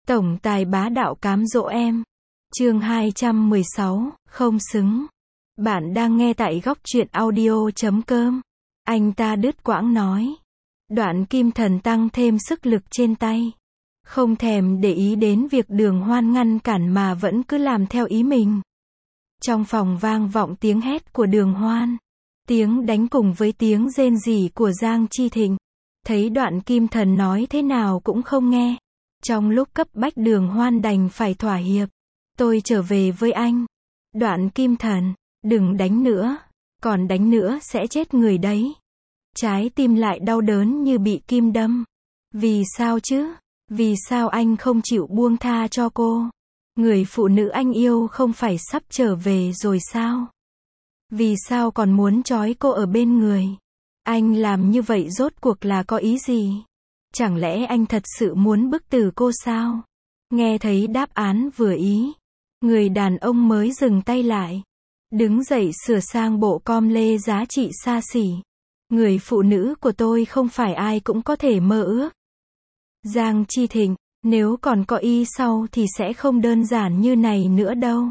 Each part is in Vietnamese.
Tổng tài bá đạo cám dỗ em. Chương 216, không xứng. Bạn đang nghe tại góc truyện audio.com. Anh ta đứt quãng nói. Đoạn Kim Thần tăng thêm sức lực trên tay. Không thèm để ý đến việc Đường Hoan ngăn cản mà vẫn cứ làm theo ý mình. Trong phòng vang vọng tiếng hét của Đường Hoan. Tiếng đánh cùng với tiếng rên rỉ của Giang Chi Thịnh. Thấy Đoạn Kim Thần nói thế nào cũng không nghe. Trong lúc cấp bách Đường Hoan đành phải thỏa hiệp. Tôi trở về với anh. Đoạn Kim Thần, đừng đánh nữa. Còn đánh nữa sẽ chết người đấy. Trái tim lại đau đớn như bị kim đâm. Vì sao chứ? Vì sao anh không chịu buông tha cho cô? Người phụ nữ anh yêu không phải sắp trở về rồi sao? Vì sao còn muốn trói cô ở bên người? Anh làm như vậy rốt cuộc là có ý gì? Chẳng lẽ anh thật sự muốn bức tử cô sao? Nghe thấy đáp án vừa ý. Người đàn ông mới dừng tay lại. Đứng dậy sửa sang bộ com lê giá trị xa xỉ. Người phụ nữ của tôi không phải ai cũng có thể mơ ước. Giang Chi Thịnh, nếu còn có ý sau thì sẽ không đơn giản như này nữa đâu.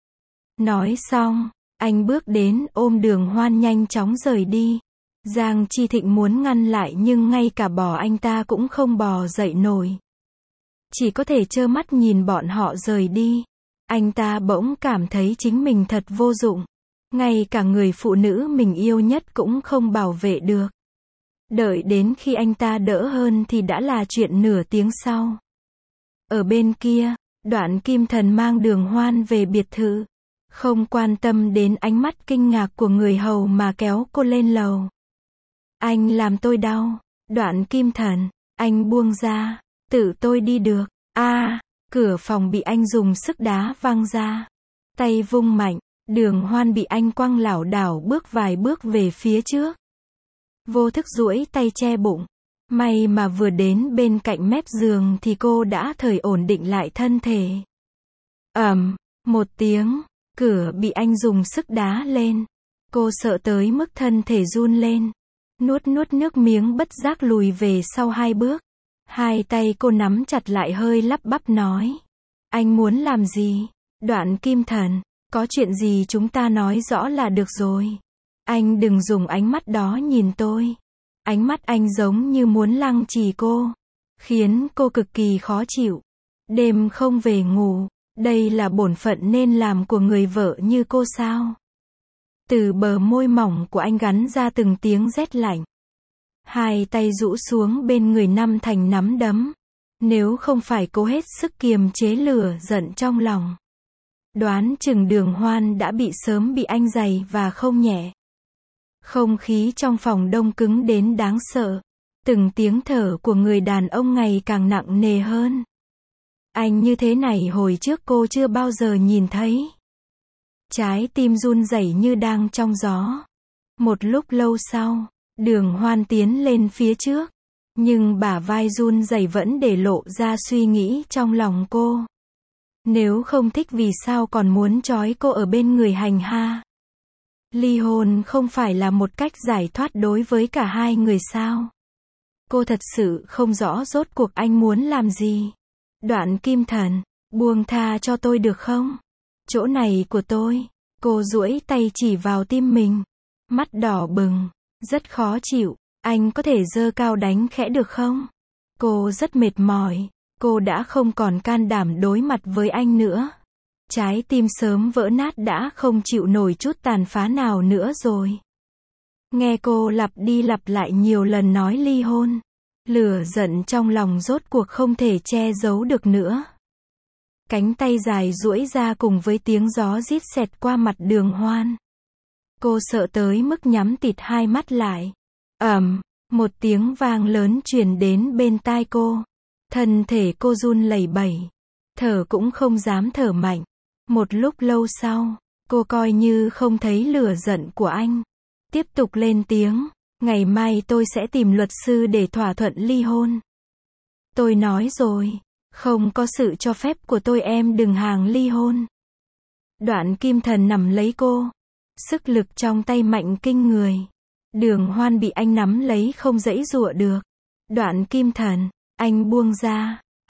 Nói xong, anh bước đến ôm Đường Hoan nhanh chóng rời đi. Giang Chi Thịnh muốn ngăn lại nhưng ngay cả bò anh ta cũng không bò dậy nổi. Chỉ có thể trơ mắt nhìn bọn họ rời đi. Anh ta bỗng cảm thấy chính mình thật vô dụng. Ngay cả người phụ nữ mình yêu nhất cũng không bảo vệ được. Đợi đến khi anh ta đỡ hơn thì đã là chuyện nửa tiếng sau. Ở bên kia, Đoạn Kim Thần mang Đường Hoan về biệt thự. Không quan tâm đến ánh mắt kinh ngạc của người hầu mà kéo cô lên lầu. Anh làm tôi đau. Đoạn Kim Thần, anh buông ra. Tự tôi đi được. Cửa phòng bị anh dùng sức đá văng ra. Tay vung mạnh. Đường Hoan bị anh quăng lảo đảo bước vài bước về phía trước. Vô thức duỗi tay che bụng. May mà vừa đến bên cạnh mép giường thì cô đã thời ổn định lại thân thể. Một tiếng, cửa bị anh dùng sức đá lên. Cô sợ tới mức thân thể run lên. Nuốt nước miếng bất giác lùi về sau 2 bước. Hai tay cô nắm chặt lại hơi lắp bắp nói. Anh muốn làm gì? Đoạn Kim Thần, có chuyện gì chúng ta nói rõ là được rồi. Anh đừng dùng ánh mắt đó nhìn tôi. Ánh mắt anh giống như muốn lăng trì cô. Khiến cô cực kỳ khó chịu. Đêm không về ngủ. Đây là bổn phận nên làm của người vợ như cô sao? Từ bờ môi mỏng của anh gắn ra từng tiếng rét lạnh. Hai tay rũ xuống bên người nắm thành nắm đấm. Nếu không phải cố hết sức kiềm chế lửa giận trong lòng. Đoán chừng Đường Hoan đã sớm bị anh giày và không nhẹ. Không khí trong phòng đông cứng đến đáng sợ. Từng tiếng thở của người đàn ông ngày càng nặng nề hơn. Anh như thế này hồi trước cô chưa bao giờ nhìn thấy. Trái tim run rẩy như đang trong gió. Một lúc lâu sau, Đường Hoan tiến lên phía trước. Nhưng bả vai run rẩy vẫn để lộ ra suy nghĩ trong lòng cô. Nếu không thích vì sao còn muốn trói cô ở bên người hành ha? Ly hôn không phải là một cách giải thoát đối với cả hai người sao? Cô thật sự không rõ rốt cuộc anh muốn làm gì. Đoạn Kim Thần, buông tha cho tôi được không? Chỗ này của tôi. Cô duỗi tay chỉ vào tim mình. Mắt đỏ bừng. Rất khó chịu. Anh có thể giơ cao đánh khẽ được không? Cô rất mệt mỏi. Cô đã không còn can đảm đối mặt với anh nữa. Trái tim sớm vỡ nát đã không chịu nổi chút tàn phá nào nữa rồi. Nghe cô lặp đi lặp lại nhiều lần nói ly hôn. Lửa giận trong lòng rốt cuộc không thể che giấu được nữa. Cánh tay dài duỗi ra cùng với tiếng gió rít xẹt qua mặt Đường Hoan. Cô sợ tới mức nhắm tịt hai mắt lại. Một tiếng vang lớn truyền đến bên tai cô. Thân thể cô run lẩy bẩy. Thở cũng không dám thở mạnh. Một lúc lâu sau, cô coi như không thấy lửa giận của anh. Tiếp tục lên tiếng. Ngày mai tôi sẽ tìm luật sư để thỏa thuận ly hôn. Tôi nói rồi. Không có sự cho phép của tôi em đừng hàng ly hôn. Đoạn Kim Thần nắm lấy cô. Sức lực trong tay mạnh kinh người. Đường Hoan bị anh nắm lấy không giãy giụa được. Đoạn Kim Thần, anh buông ra.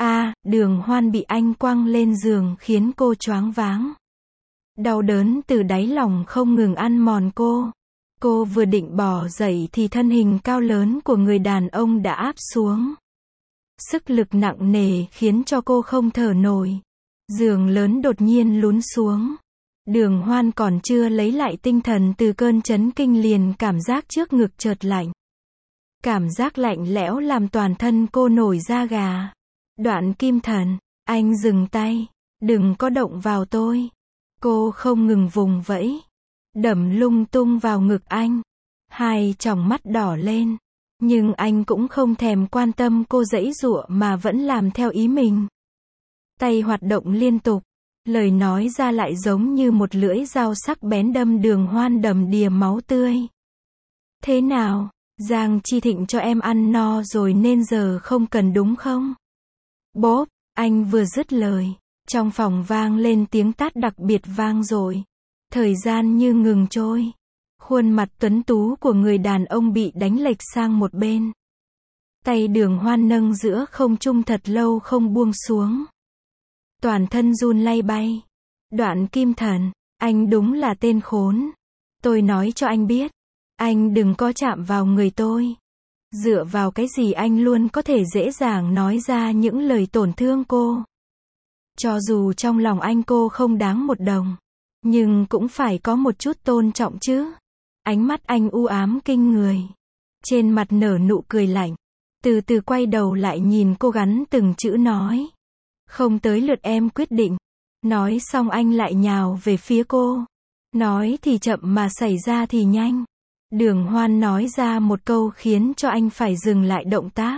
Đường Hoan bị anh quăng lên giường khiến cô choáng váng. Đau đớn từ đáy lòng không ngừng ăn mòn cô. Cô vừa định bỏ dậy thì thân hình cao lớn của người đàn ông đã áp xuống. Sức lực nặng nề khiến cho cô không thở nổi. Giường lớn đột nhiên lún xuống. Đường Hoan còn chưa lấy lại tinh thần từ cơn chấn kinh liền cảm giác trước ngực chợt lạnh. Cảm giác lạnh lẽo làm toàn thân cô nổi da gà. Đoạn Kim Thần, anh dừng tay, đừng có động vào tôi. Cô không ngừng vùng vẫy, đấm lung tung vào ngực anh. Hai tròng mắt đỏ lên, nhưng anh cũng không thèm quan tâm cô giãy giụa mà vẫn làm theo ý mình. Tay hoạt động liên tục, lời nói ra lại giống như một lưỡi dao sắc bén đâm Đường Hoan đầm đìa máu tươi. Thế nào, Giang Chi Thịnh cho em ăn no rồi nên giờ không cần đúng không? Bốp, anh vừa dứt lời, trong phòng vang lên tiếng tát đặc biệt vang dội. Thời gian như ngừng trôi. Khuôn mặt tuấn tú của người đàn ông bị đánh lệch sang một bên. Tay Đường Hoan nâng giữa không trung thật lâu không buông xuống. Toàn thân run lay bay. Đoạn Kim Thần, anh đúng là tên khốn. Tôi nói cho anh biết, anh đừng có chạm vào người tôi. Dựa vào cái gì anh luôn có thể dễ dàng nói ra những lời tổn thương cô. Cho dù trong lòng anh cô không đáng một đồng, nhưng cũng phải có một chút tôn trọng chứ. Ánh mắt anh u ám kinh người. Trên mặt nở nụ cười lạnh. Từ từ quay đầu lại nhìn cô gắn từng chữ nói. Không tới lượt em quyết định. Nói xong anh lại nhào về phía cô. Nói thì chậm mà xảy ra thì nhanh. Đường Hoan nói ra một câu khiến cho anh phải dừng lại động tác.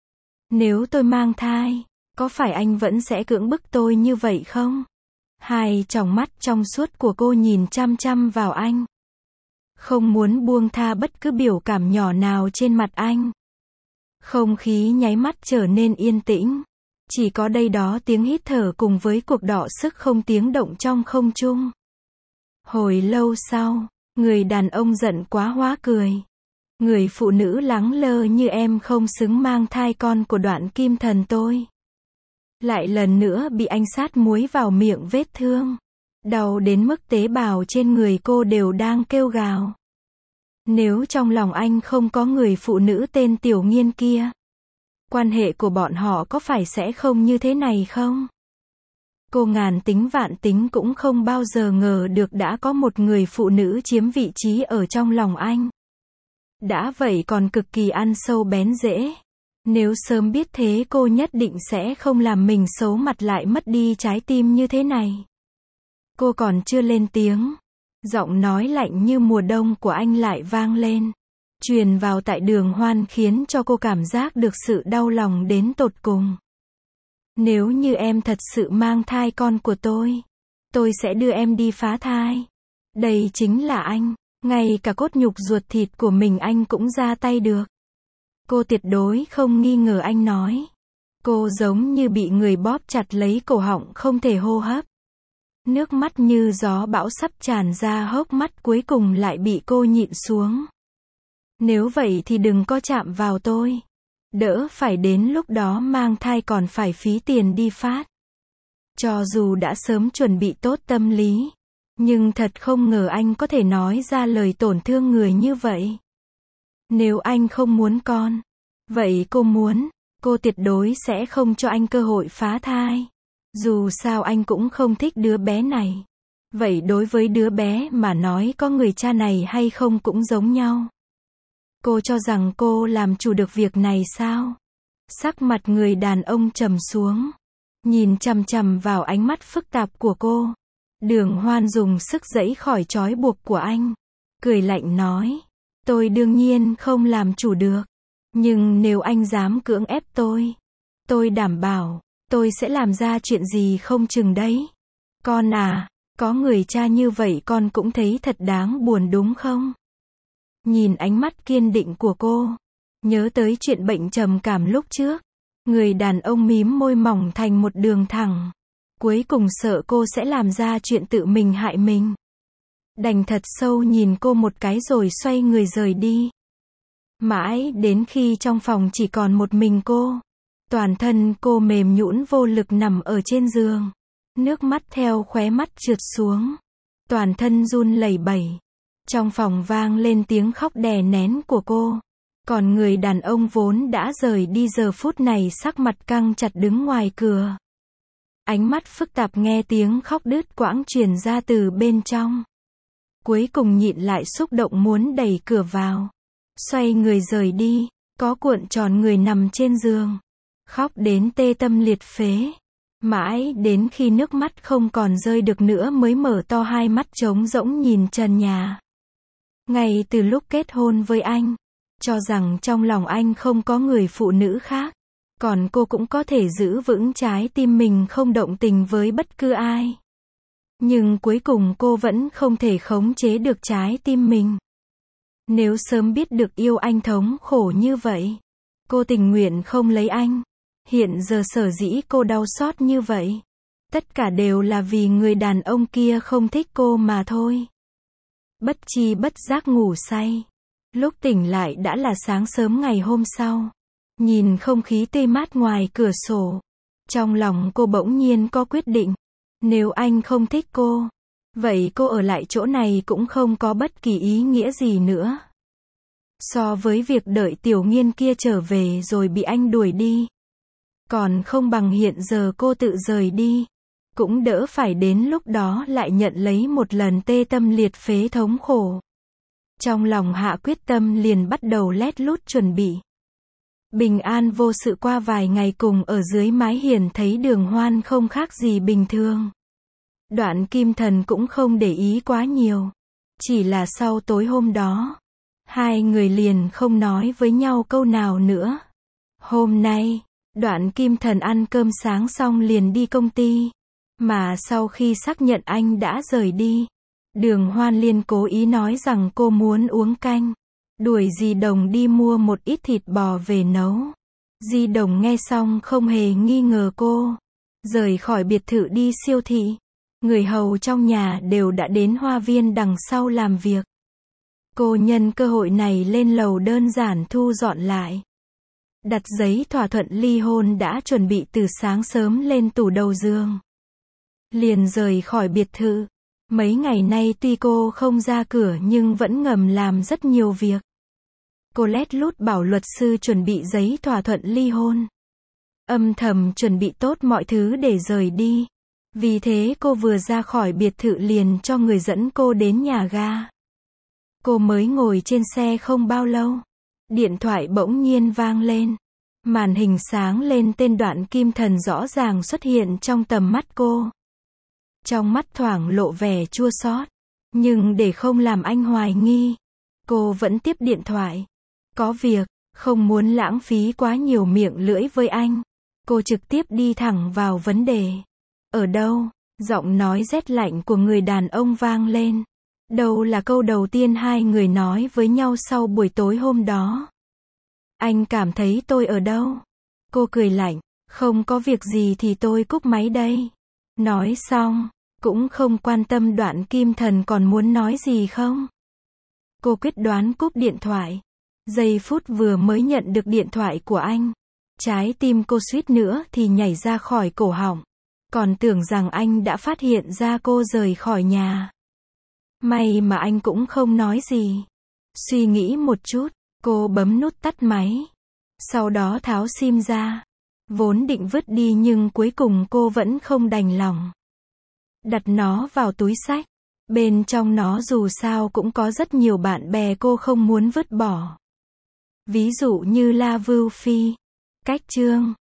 Nếu tôi mang thai, có phải anh vẫn sẽ cưỡng bức tôi như vậy không? Hai tròng mắt trong suốt của cô nhìn chăm chăm vào anh. Không muốn buông tha bất cứ biểu cảm nhỏ nào trên mặt anh. Không khí nháy mắt trở nên yên tĩnh. Chỉ có đây đó tiếng hít thở cùng với cuộc đọ sức không tiếng động trong không trung. Hồi lâu sau, người đàn ông giận quá hóa cười. Người phụ nữ lắng lơ như em không xứng mang thai con của Đoạn Kim Thần tôi. Lại lần nữa bị anh sát muối vào miệng vết thương. Đau đến mức tế bào trên người cô đều đang kêu gào. Nếu trong lòng anh không có người phụ nữ tên Tiểu Nghiên kia, quan hệ của bọn họ có phải sẽ không như thế này không? Cô ngàn tính vạn tính cũng không bao giờ ngờ được đã có một người phụ nữ chiếm vị trí ở trong lòng anh. Đã vậy còn cực kỳ ăn sâu bén rễ. Nếu sớm biết thế cô nhất định sẽ không làm mình xấu mặt lại mất đi trái tim như thế này. Cô còn chưa lên tiếng. Giọng nói lạnh như mùa đông của anh lại vang lên. Truyền vào tại Đường Hoan khiến cho cô cảm giác được sự đau lòng đến tột cùng. Nếu như em thật sự mang thai con của tôi sẽ đưa em đi phá thai. Đây chính là anh. Ngay cả cốt nhục ruột thịt của mình anh cũng ra tay được. Cô tuyệt đối không nghi ngờ anh nói. Cô giống như bị người bóp chặt lấy cổ họng không thể hô hấp. Nước mắt như gió bão sắp tràn ra hốc mắt cuối cùng lại bị cô nhịn xuống. Nếu vậy thì đừng có chạm vào tôi. Đỡ phải đến lúc đó mang thai còn phải phí tiền đi phát. Cho dù đã sớm chuẩn bị tốt tâm lý, nhưng thật không ngờ anh có thể nói ra lời tổn thương người như vậy. Nếu anh không muốn con, vậy cô muốn, cô tuyệt đối sẽ không cho anh cơ hội phá thai. Dù sao anh cũng không thích đứa bé này. Vậy đối với đứa bé mà nói có người cha này hay không cũng giống nhau. Cô cho rằng cô làm chủ được việc này sao? Sắc mặt người đàn ông trầm xuống. Nhìn chằm chằm vào ánh mắt phức tạp của cô. Đường Hoan dùng sức giãy khỏi trói buộc của anh. Cười lạnh nói. Tôi đương nhiên không làm chủ được. Nhưng nếu anh dám cưỡng ép tôi đảm bảo, tôi sẽ làm ra chuyện gì không chừng đấy. Con à, có người cha như vậy con cũng thấy thật đáng buồn đúng không? Nhìn ánh mắt kiên định của cô, nhớ tới chuyện bệnh trầm cảm lúc trước, người đàn ông mím môi mỏng thành một đường thẳng. Cuối cùng sợ cô sẽ làm ra chuyện tự mình hại mình. Đành thật sâu nhìn cô một cái rồi xoay người rời đi. Mãi đến khi trong phòng chỉ còn một mình cô, Toàn thân cô mềm nhũn vô lực nằm ở trên giường. Nước mắt theo khóe mắt trượt xuống. Toàn thân run lẩy bẩy. Trong phòng vang lên tiếng khóc đè nén của cô. Còn người đàn ông vốn đã rời đi giờ phút này sắc mặt căng chặt đứng ngoài cửa. Ánh mắt phức tạp nghe tiếng khóc đứt quãng truyền ra từ bên trong. Cuối cùng nhịn lại xúc động muốn đẩy cửa vào. Xoay người rời đi, có cuộn tròn người nằm trên giường. Khóc đến tê tâm liệt phế. Mãi đến khi nước mắt không còn rơi được nữa mới mở to hai mắt trống rỗng nhìn trần nhà. Ngay từ lúc kết hôn với anh, cho rằng trong lòng anh không có người phụ nữ khác. Còn cô cũng có thể giữ vững trái tim mình không động tình với bất cứ ai. Nhưng cuối cùng cô vẫn không thể khống chế được trái tim mình. Nếu sớm biết được yêu anh thống khổ như vậy, cô tình nguyện không lấy anh. Hiện giờ sở dĩ cô đau xót như vậy, tất cả đều là vì người đàn ông kia không thích cô mà thôi. Bất chi bất giác ngủ say. Lúc tỉnh lại đã là sáng sớm ngày hôm sau. Nhìn không khí tươi mát ngoài cửa sổ, trong lòng cô bỗng nhiên có quyết định. Nếu anh không thích cô, vậy cô ở lại chỗ này cũng không có bất kỳ ý nghĩa gì nữa. So với việc đợi Tiểu Nghiên kia trở về rồi bị anh đuổi đi, còn không bằng hiện giờ cô tự rời đi. Cũng đỡ phải đến lúc đó lại nhận lấy một lần tê tâm liệt phế thống khổ. Trong lòng hạ quyết tâm liền bắt đầu lét lút chuẩn bị. Bình an vô sự qua vài ngày cùng ở dưới mái hiền thấy Đường Hoan không khác gì bình thường. Đoạn Kim Thần cũng không để ý quá nhiều. Chỉ là sau tối hôm đó, hai người liền không nói với nhau câu nào nữa. Hôm nay, Đoạn Kim Thần ăn cơm sáng xong liền đi công ty. Mà sau khi xác nhận anh đã rời đi, Đường Hoan liên cố ý nói rằng cô muốn uống canh. Đuổi Di Đồng đi mua một ít thịt bò về nấu. Di Đồng nghe xong không hề nghi ngờ cô. Rời khỏi biệt thự đi siêu thị. Người hầu trong nhà đều đã đến hoa viên đằng sau làm việc. Cô nhân cơ hội này lên lầu đơn giản thu dọn lại. Đặt giấy thỏa thuận ly hôn đã chuẩn bị từ sáng sớm lên tủ đầu giường. Liền rời khỏi biệt thự. Mấy ngày nay tuy cô không ra cửa nhưng vẫn ngầm làm rất nhiều việc. Cô lét lút bảo luật sư chuẩn bị giấy thỏa thuận ly hôn. Âm thầm chuẩn bị tốt mọi thứ để rời đi. Vì thế cô vừa ra khỏi biệt thự liền cho người dẫn cô đến nhà ga. Cô mới ngồi trên xe không bao lâu. Điện thoại bỗng nhiên vang lên. Màn hình sáng lên tên Đoạn Kim Thần rõ ràng xuất hiện trong tầm mắt cô. Trong mắt thoảng lộ vẻ chua xót. Nhưng để không làm anh hoài nghi, cô vẫn tiếp điện thoại. Có việc, không muốn lãng phí quá nhiều miệng lưỡi với anh. Cô trực tiếp đi thẳng vào vấn đề. Ở đâu? Giọng nói rét lạnh của người đàn ông vang lên. Đâu là câu đầu tiên hai người nói với nhau sau buổi tối hôm đó. Anh cảm thấy tôi ở đâu? Cô cười lạnh. Không có việc gì thì tôi cúp máy đây. Nói xong, cũng không quan tâm Đoạn Kim Thần còn muốn nói gì không. Cô quyết đoán cúp điện thoại. Giây phút vừa mới nhận được điện thoại của anh, trái tim cô suýt nữa thì nhảy ra khỏi cổ họng. Còn tưởng rằng anh đã phát hiện ra cô rời khỏi nhà. May mà anh cũng không nói gì. Suy nghĩ một chút, cô bấm nút tắt máy. Sau đó tháo sim ra. Vốn định vứt đi nhưng cuối cùng cô vẫn không đành lòng. Đặt nó vào túi xách. Bên trong nó dù sao cũng có rất nhiều bạn bè cô không muốn vứt bỏ. Ví dụ như La Vưu Phi. Cách chương